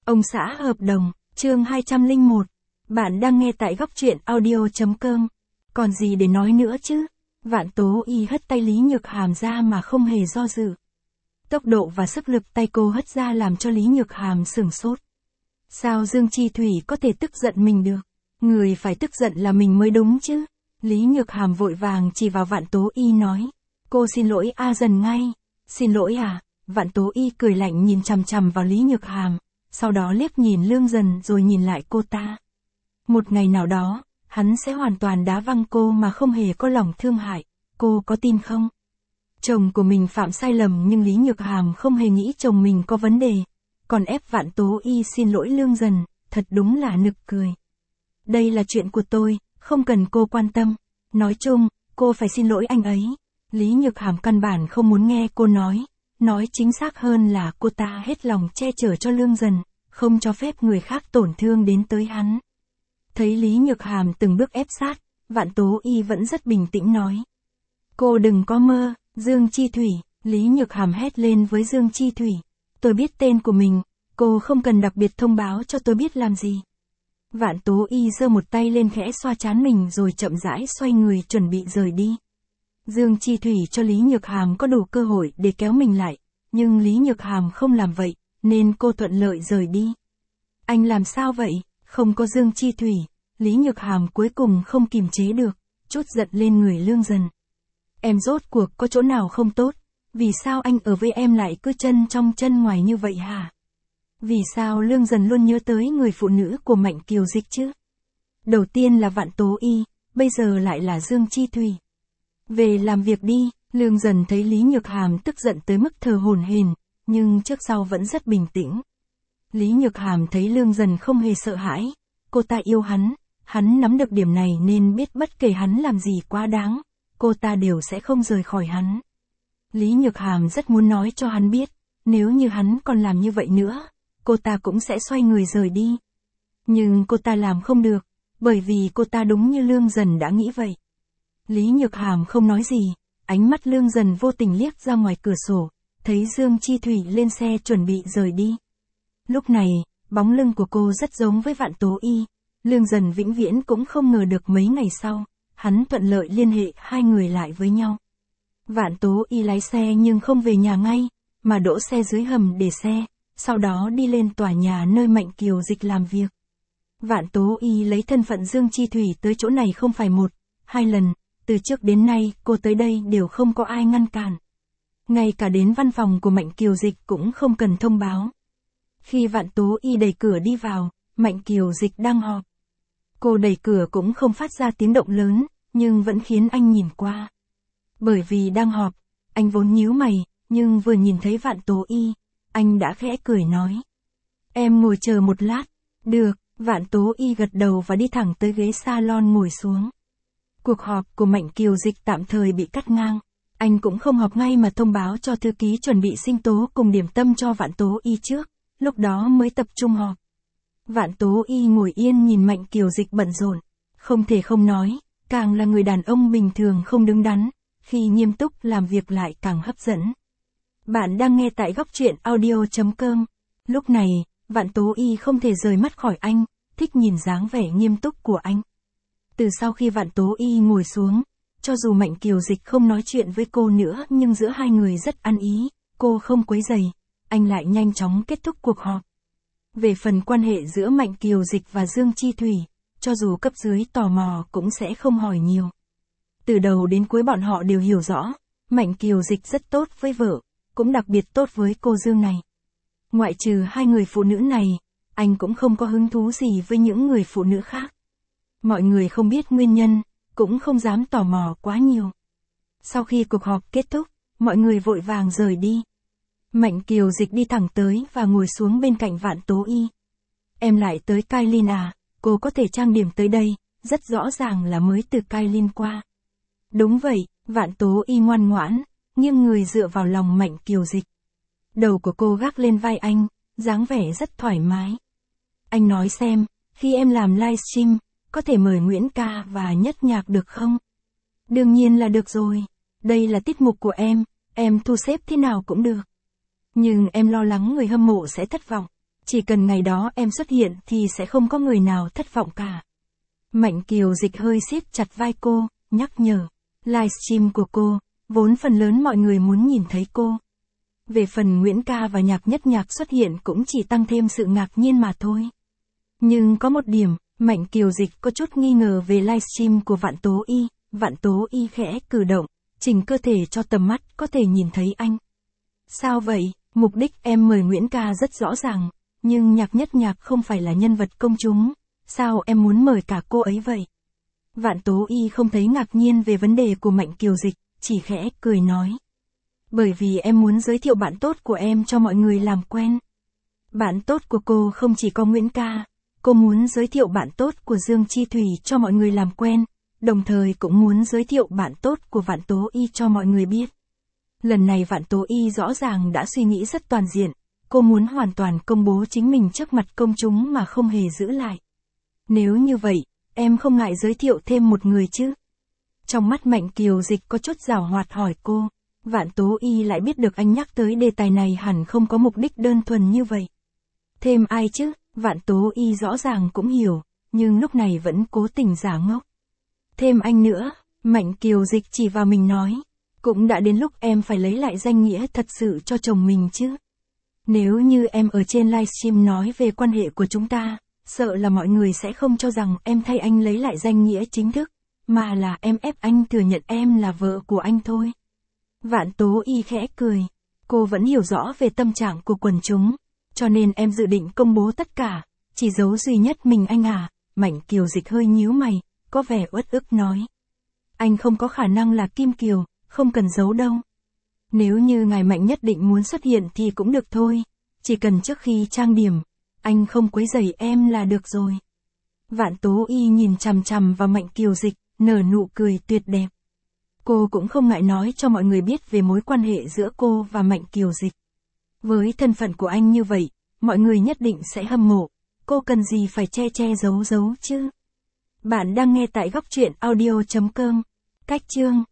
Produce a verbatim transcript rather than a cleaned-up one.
Ông xã hợp đồng, chương hai trăm lẻ một. Bạn đang nghe tại góc truyện audio.com. Còn gì để nói nữa chứ? Vạn Tố Y hất tay Lý Nhược Hàm ra mà không hề do dự. Tốc độ và sức lực tay cô hất ra làm cho Lý Nhược Hàm sửng sốt. Sao Dương Chi Thủy có thể tức giận mình được? Người phải tức giận là mình mới đúng chứ. Lý Nhược Hàm vội vàng chỉ vào Vạn Tố Y nói. Cô xin lỗi A Dần ngay. Xin lỗi à? Vạn Tố Y cười lạnh nhìn chằm chằm vào Lý Nhược Hàm, sau đó liếc nhìn Lương Dần rồi nhìn lại cô ta. Một ngày nào đó, hắn sẽ hoàn toàn đá văng cô mà không hề có lòng thương hại, cô có tin không? Chồng của mình phạm sai lầm nhưng Lý Nhược Hàm không hề nghĩ chồng mình có vấn đề, còn ép Vạn Tố Y xin lỗi Lương Dần, thật đúng là nực cười. Đây là chuyện của tôi, không cần cô quan tâm. Nói chung, cô phải xin lỗi anh ấy. Lý Nhược Hàm căn bản không muốn nghe cô nói. Nói chính xác hơn là cô ta hết lòng che chở cho Lương Dần, không cho phép người khác tổn thương đến tới hắn. Thấy Lý Nhược Hàm từng bước ép sát, Vạn Tố Y vẫn rất bình tĩnh nói. Cô đừng có mơ, Dương Chi Thủy. Lý Nhược Hàm hét lên với Dương Chi Thủy. Tôi biết tên của mình, cô không cần đặc biệt thông báo cho tôi biết làm gì. Vạn Tố Y giơ một tay lên khẽ xoa trán mình rồi chậm rãi xoay người chuẩn bị rời đi. Dương Chi Thủy cho Lý Nhược Hàm có đủ cơ hội để kéo mình lại, nhưng Lý Nhược Hàm không làm vậy, nên cô thuận lợi rời đi. Anh làm sao vậy? Không có Dương Chi Thủy, Lý Nhược Hàm cuối cùng không kìm chế được, trút giận lên người Lương Dần. Em rốt cuộc có chỗ nào không tốt? Vì sao anh ở với em lại cứ chân trong chân ngoài như vậy hả? Vì sao Lương Dần luôn nhớ tới người phụ nữ của Mạnh Kiều Dịch chứ? Đầu tiên là Vạn Tố Y, bây giờ lại là Dương Chi Thủy. Về làm việc đi. Lương Dần thấy Lý Nhược Hàm tức giận tới mức thờ hổn hển, nhưng trước sau vẫn rất bình tĩnh. Lý Nhược Hàm thấy Lương Dần không hề sợ hãi, cô ta yêu hắn, hắn nắm được điểm này nên biết bất kể hắn làm gì quá đáng, cô ta đều sẽ không rời khỏi hắn. Lý Nhược Hàm rất muốn nói cho hắn biết, nếu như hắn còn làm như vậy nữa, cô ta cũng sẽ xoay người rời đi. Nhưng cô ta làm không được, bởi vì cô ta đúng như Lương Dần đã nghĩ vậy. Lý Nhược Hàm không nói gì. Ánh mắt Lương Dần vô tình liếc ra ngoài cửa sổ, thấy Dương Chi Thủy lên xe chuẩn bị rời đi. Lúc này, bóng lưng của cô rất giống với Vạn Tố Y. Lương Dần vĩnh viễn cũng không ngờ được mấy ngày sau, hắn thuận lợi liên hệ hai người lại với nhau. Vạn Tố Y lái xe nhưng không về nhà ngay, mà đỗ xe dưới hầm để xe, sau đó đi lên tòa nhà nơi Mạnh Kiều Dịch làm việc. Vạn Tố Y lấy thân phận Dương Chi Thủy tới chỗ này không phải một, hai lần. Từ trước đến nay, cô tới đây đều không có ai ngăn cản. Ngay cả đến văn phòng của Mạnh Kiều Dịch cũng không cần thông báo. Khi Vạn Tố Y đẩy cửa đi vào, Mạnh Kiều Dịch đang họp. Cô đẩy cửa cũng không phát ra tiếng động lớn, nhưng vẫn khiến anh nhìn qua. Bởi vì đang họp, anh vốn nhíu mày, nhưng vừa nhìn thấy Vạn Tố Y, anh đã khẽ cười nói. Em ngồi chờ một lát. Được, Vạn Tố Y gật đầu và đi thẳng tới ghế salon ngồi xuống. Cuộc họp của Mạnh Kiều Dịch tạm thời bị cắt ngang. Anh cũng không họp ngay mà thông báo cho thư ký chuẩn bị sinh tố cùng điểm tâm cho Vạn Tố Y trước, lúc đó mới tập trung họp. Vạn Tố Y ngồi yên nhìn Mạnh Kiều Dịch bận rộn, không thể không nói, càng là người đàn ông bình thường không đứng đắn, khi nghiêm túc làm việc lại càng hấp dẫn. Bạn đang nghe tại góc truyện audio.com. Lúc này, Vạn Tố Y không thể rời mắt khỏi anh, thích nhìn dáng vẻ nghiêm túc của anh. Từ sau khi Vạn Tố Y ngồi xuống, cho dù Mạnh Kiều Dịch không nói chuyện với cô nữa nhưng giữa hai người rất ăn ý, cô không quấy rầy, anh lại nhanh chóng kết thúc cuộc họp. Về phần quan hệ giữa Mạnh Kiều Dịch và Dương Chi Thủy, cho dù cấp dưới tò mò cũng sẽ không hỏi nhiều. Từ đầu đến cuối bọn họ đều hiểu rõ, Mạnh Kiều Dịch rất tốt với vợ, cũng đặc biệt tốt với cô Dương này. Ngoại trừ hai người phụ nữ này, anh cũng không có hứng thú gì với những người phụ nữ khác. Mọi người không biết nguyên nhân, cũng không dám tò mò quá nhiều. Sau khi cuộc họp kết thúc, mọi người vội vàng rời đi. Mạnh Kiều Dịch đi thẳng tới và ngồi xuống bên cạnh Vạn Tố Y. Em lại tới Kailin à, cô có thể trang điểm tới đây, rất rõ ràng là mới từ Kailin qua. Đúng vậy, Vạn Tố Y ngoan ngoãn, nghiêng người dựa vào lòng Mạnh Kiều Dịch. Đầu của cô gác lên vai anh, dáng vẻ rất thoải mái. Anh nói xem, khi em làm livestream, có thể mời Nguyễn Ca và Nhất Nhạc được không? Đương nhiên là được rồi. Đây là tiết mục của em, em thu xếp thế nào cũng được. Nhưng em lo lắng người hâm mộ sẽ thất vọng. Chỉ cần ngày đó em xuất hiện thì sẽ không có người nào thất vọng cả. Mạnh Kiều Dịch hơi siết chặt vai cô, nhắc nhở. Livestream của cô, vốn phần lớn mọi người muốn nhìn thấy cô. Về phần Nguyễn Ca và Nhạc Nhất Nhạc xuất hiện cũng chỉ tăng thêm sự ngạc nhiên mà thôi. Nhưng có một điểm, Mạnh Kiều Dịch có chút nghi ngờ về livestream của Vạn Tố Y. Vạn Tố Y khẽ cử động, chỉnh cơ thể cho tầm mắt có thể nhìn thấy anh. Sao vậy? Mục đích em mời Nguyễn Ca rất rõ ràng, nhưng Nhạc Nhất Nhạc không phải là nhân vật công chúng, sao em muốn mời cả cô ấy vậy? Vạn Tố Y không thấy ngạc nhiên về vấn đề của Mạnh Kiều Dịch, chỉ khẽ cười nói. Bởi vì em muốn giới thiệu bạn tốt của em cho mọi người làm quen. Bạn tốt của cô không chỉ có Nguyễn Ca, cô muốn giới thiệu bạn tốt của Dương Chi Thủy cho mọi người làm quen, đồng thời cũng muốn giới thiệu bạn tốt của Vạn Tố Y cho mọi người biết. Lần này Vạn Tố Y rõ ràng đã suy nghĩ rất toàn diện, cô muốn hoàn toàn công bố chính mình trước mặt công chúng mà không hề giữ lại. Nếu như vậy, em không ngại giới thiệu thêm một người chứ? Trong mắt Mạnh Kiều Dịch có chút giảo hoạt hỏi cô. Vạn Tố Y lại biết được anh nhắc tới đề tài này hẳn không có mục đích đơn thuần như vậy. Thêm ai chứ? Vạn Tố Y rõ ràng cũng hiểu, nhưng lúc này vẫn cố tình giả ngốc. Thêm anh nữa, Mạnh Kiều Dịch chỉ vào mình nói. Cũng đã đến lúc em phải lấy lại danh nghĩa thật sự cho chồng mình chứ. Nếu như em ở trên livestream nói về quan hệ của chúng ta, sợ là mọi người sẽ không cho rằng em thay anh lấy lại danh nghĩa chính thức, mà là em ép anh thừa nhận em là vợ của anh thôi. Vạn Tố Y khẽ cười. Cô vẫn hiểu rõ về tâm trạng của quần chúng, cho nên em dự định công bố tất cả, chỉ giấu duy nhất mình anh à. Mạnh Kiều Dịch hơi nhíu mày, có vẻ uất ức nói. Anh không có khả năng là Kim Kiều, không cần giấu đâu. Nếu như ngài Mạnh nhất định muốn xuất hiện thì cũng được thôi, chỉ cần trước khi trang điểm, anh không quấy rầy em là được rồi. Vạn Tố Y nhìn chằm chằm vào Mạnh Kiều Dịch, nở nụ cười tuyệt đẹp. Cô cũng không ngại nói cho mọi người biết về mối quan hệ giữa cô và Mạnh Kiều Dịch. Với thân phận của anh như vậy, mọi người nhất định sẽ hâm mộ, cô cần gì phải che che giấu giấu chứ. Bạn đang nghe tại góc truyện audio chấm com. Cách chương